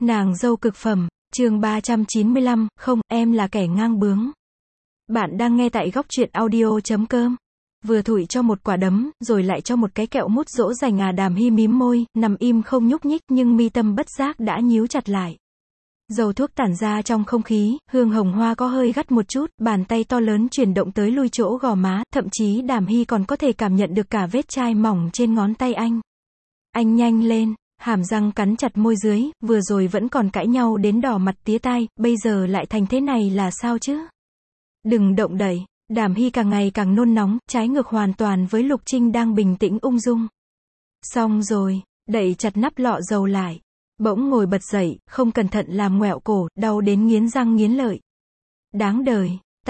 Nàng dâu cực phẩm, chương 395, không, em là kẻ ngang bướng. Bạn đang nghe tại góc truyện audio.com. Vừa thủi cho một quả đấm, rồi lại cho một cái kẹo mút dỗ dành Đàm Hy mím môi, nằm im không nhúc nhích, nhưng mi tâm bất giác đã nhíu chặt lại. Dầu thuốc tản ra trong không khí, hương hồng hoa có hơi gắt một chút, bàn tay to lớn chuyển động tới lui chỗ gò má, thậm chí Đàm Hy còn có thể cảm nhận được cả vết chai mỏng trên ngón tay anh. Anh nhanh lên. Hàm răng cắn chặt môi dưới, vừa rồi vẫn còn cãi nhau đến đỏ mặt tía tai, bây giờ lại thành thế này là sao chứ? Đừng động đậy. Đàm Hy càng ngày càng nôn nóng, trái ngược hoàn toàn với Lục Trinh đang bình tĩnh ung dung. Xong rồi, đậy chặt nắp lọ dầu lại. Bỗng ngồi bật dậy, không cẩn thận làm ngoẹo cổ, đau đến nghiến răng nghiến lợi. Đáng đời,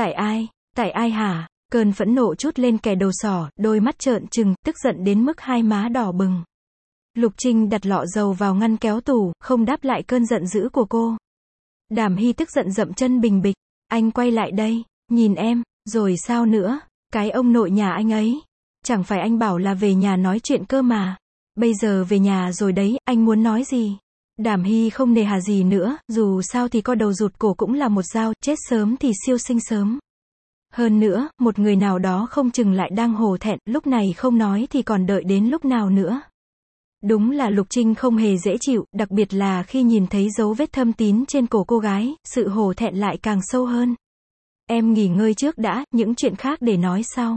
tại ai hả? Cơn phẫn nộ trút lên kẻ đầu sỏ, đôi mắt trợn trừng, tức giận đến mức hai má đỏ bừng. Lục Trinh đặt lọ dầu vào ngăn kéo tủ, không đáp lại cơn giận dữ của cô. Đàm Hy tức giận dậm chân bình bịch. Anh quay lại đây, nhìn em, rồi sao nữa? Cái ông nội nhà anh ấy. Chẳng phải anh bảo là về nhà nói chuyện cơ mà. Bây giờ về nhà rồi đấy, anh muốn nói gì? Đàm Hy không nề hà gì nữa, dù sao thì co đầu rụt cổ cũng là một dao, chết sớm thì siêu sinh sớm. Hơn nữa, một người nào đó không chừng lại đang hổ thẹn, lúc này không nói thì còn đợi đến lúc nào nữa. Đúng là Lục Trinh không hề dễ chịu, đặc biệt là khi nhìn thấy dấu vết thâm tín trên cổ cô gái, sự hổ thẹn lại càng sâu hơn. Em nghỉ ngơi trước đã, những chuyện khác để nói sau.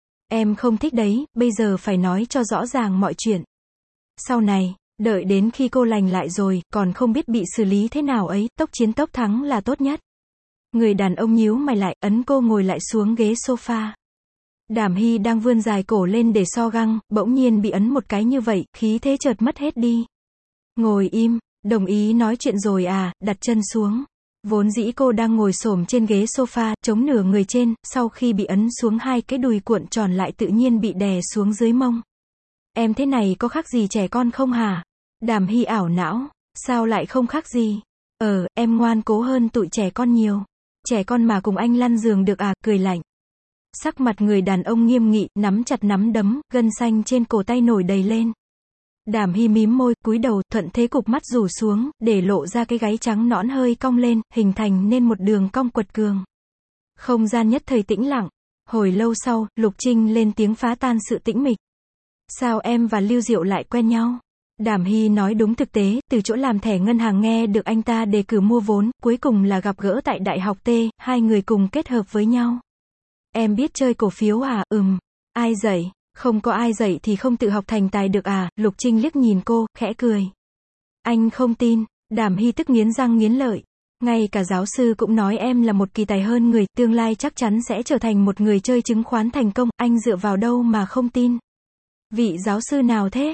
Em không thích đấy, bây giờ phải nói cho rõ ràng mọi chuyện. Sau này, đợi đến khi cô lành lại rồi, còn không biết bị xử lý thế nào ấy, tốc chiến tốc thắng là tốt nhất. Người đàn ông nhíu mày lại, ấn cô ngồi lại xuống ghế sofa. Đàm Hy đang vươn dài cổ lên để so găng, bỗng nhiên bị ấn một cái như vậy, khí thế chợt mất hết đi. Ngồi im, đồng ý nói chuyện rồi à, đặt chân xuống. Vốn dĩ cô đang ngồi xổm trên ghế sofa, chống nửa người trên, sau khi bị ấn xuống hai cái đùi cuộn tròn lại tự nhiên bị đè xuống dưới mông. Em thế này có khác gì trẻ con không hả? Đàm Hy ảo não, sao lại không khác gì? Em ngoan cố hơn tụi trẻ con nhiều. Trẻ con mà cùng anh lăn giường được à, cười lạnh. Sắc mặt người đàn ông nghiêm nghị, nắm chặt nắm đấm, gân xanh trên cổ tay nổi đầy lên. Đàm Hy mím môi, cúi đầu, thuận thế cụp mắt rủ xuống, để lộ ra cái gáy trắng nõn hơi cong lên, hình thành nên một đường cong quật cường. Không gian nhất thời tĩnh lặng. Hồi lâu sau, Lục Trinh lên tiếng phá tan sự tĩnh mịch. Sao em và Lưu Diệu lại quen nhau? Đàm Hy nói đúng thực tế, từ chỗ làm thẻ ngân hàng nghe được anh ta đề cử mua vốn, cuối cùng là gặp gỡ tại Đại học T, hai người cùng kết hợp với nhau. Em biết chơi cổ phiếu à? Ai dạy? Không có ai dạy thì không tự học thành tài được à? Lục Trinh liếc nhìn cô, khẽ cười. Anh không tin. Đàm Hy tức nghiến răng nghiến lợi. Ngay cả giáo sư cũng nói em là một kỳ tài hơn người, tương lai chắc chắn sẽ trở thành một người chơi chứng khoán thành công, anh dựa vào đâu mà không tin? Vị giáo sư nào thế?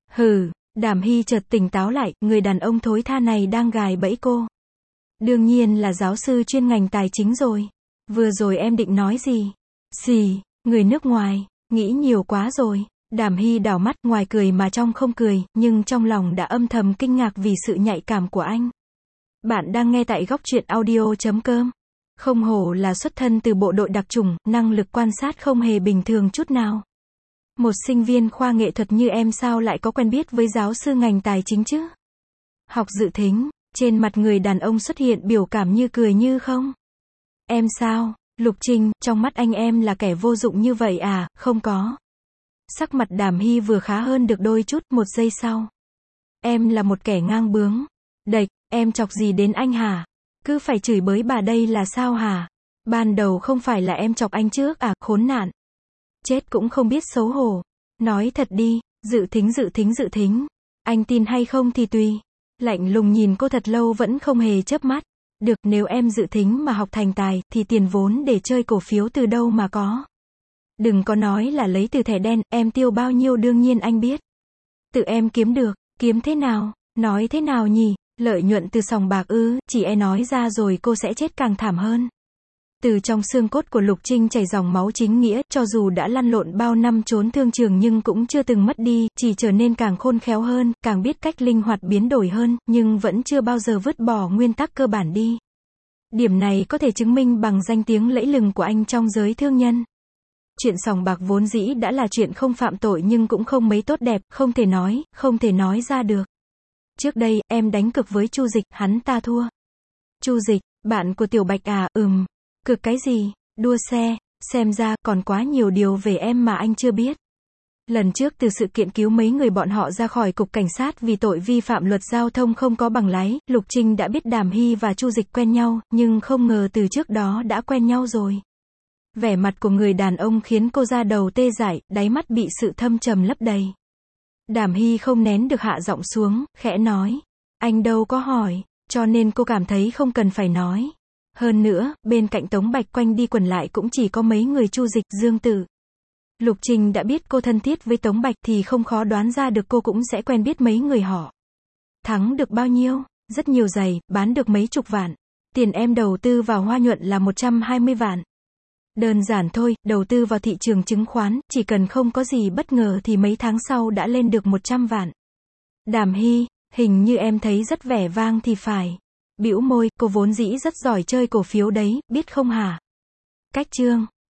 Đàm Hy chợt tỉnh táo lại, người đàn ông thối tha này đang gài bẫy cô. Đương nhiên là giáo sư chuyên ngành tài chính rồi. Vừa rồi em định nói gì? Người nước ngoài, nghĩ nhiều quá rồi. Đàm Hy đảo mắt, ngoài cười mà trong không cười, nhưng trong lòng đã âm thầm kinh ngạc vì sự nhạy cảm của anh. Bạn đang nghe tại góc truyện audio.com. Không hổ là xuất thân từ bộ đội đặc chủng, năng lực quan sát không hề bình thường chút nào. Một sinh viên khoa nghệ thuật như em sao lại có quen biết với giáo sư ngành tài chính chứ? Học dự thính, trên mặt người đàn ông xuất hiện biểu cảm như cười như không. Em sao? Lục Trinh, trong mắt anh em là kẻ vô dụng như vậy à? Không có. Sắc mặt Đàm Hy vừa khá hơn được đôi chút, một giây sau. Em là một kẻ ngang bướng. Đệch, em chọc gì đến anh hả? Cứ phải chửi bới bà đây là sao hả? Ban đầu không phải là em chọc anh trước à, khốn nạn. Chết cũng không biết xấu hổ. Nói thật đi, dự thính. Anh tin hay không thì tùy. Lạnh lùng nhìn cô thật lâu vẫn không hề chớp mắt. Được, nếu em dự thính mà học thành tài, thì tiền vốn để chơi cổ phiếu từ đâu mà có. Đừng có nói là lấy từ thẻ đen, em tiêu bao nhiêu đương nhiên anh biết. Tự em kiếm được, kiếm thế nào, nói thế nào nhỉ, lợi nhuận từ sòng bạc chỉ e nói ra rồi cô sẽ chết càng thảm hơn. Từ trong xương cốt của Lục Trinh chảy dòng máu chính nghĩa, cho dù đã lăn lộn bao năm trốn thương trường nhưng cũng chưa từng mất đi, chỉ trở nên càng khôn khéo hơn, càng biết cách linh hoạt biến đổi hơn, nhưng vẫn chưa bao giờ vứt bỏ nguyên tắc cơ bản đi. Điểm này có thể chứng minh bằng danh tiếng lẫy lừng của anh trong giới thương nhân. Chuyện sòng bạc vốn dĩ đã là chuyện không phạm tội nhưng cũng không mấy tốt đẹp, không thể nói ra được. Trước đây, em đánh cược với Chu Dịch, hắn ta thua. Chu Dịch, bạn của Tiểu Bạch à, cược cái gì? Đua xe, xem ra, còn quá nhiều điều về em mà anh chưa biết. Lần trước từ sự kiện cứu mấy người bọn họ ra khỏi cục cảnh sát vì tội vi phạm luật giao thông không có bằng lái, Lục Trinh đã biết Đàm Hy và Chu Dịch quen nhau, nhưng không ngờ từ trước đó đã quen nhau rồi. Vẻ mặt của người đàn ông khiến cô da đầu tê dại, đáy mắt bị sự thâm trầm lấp đầy. Đàm Hy không nén được hạ giọng xuống, khẽ nói. Anh đâu có hỏi, cho nên cô cảm thấy không cần phải nói. Hơn nữa, bên cạnh Tống Bạch quanh đi quẩn lại cũng chỉ có mấy người Chu Dịch, Dương Tử. Lục Trình đã biết cô thân thiết với Tống Bạch thì không khó đoán ra được cô cũng sẽ quen biết mấy người họ. Thắng được bao nhiêu? Rất nhiều giày, bán được mấy chục vạn. Tiền em đầu tư vào Hoa Nhuận là 120 vạn. Đơn giản thôi, đầu tư vào thị trường chứng khoán, chỉ cần không có gì bất ngờ thì mấy tháng sau đã lên được 100 vạn. Đàm Hy, hình như em thấy rất vẻ vang thì phải. Bĩu môi, cô vốn dĩ rất giỏi chơi cổ phiếu đấy, biết không hả? Cách chương.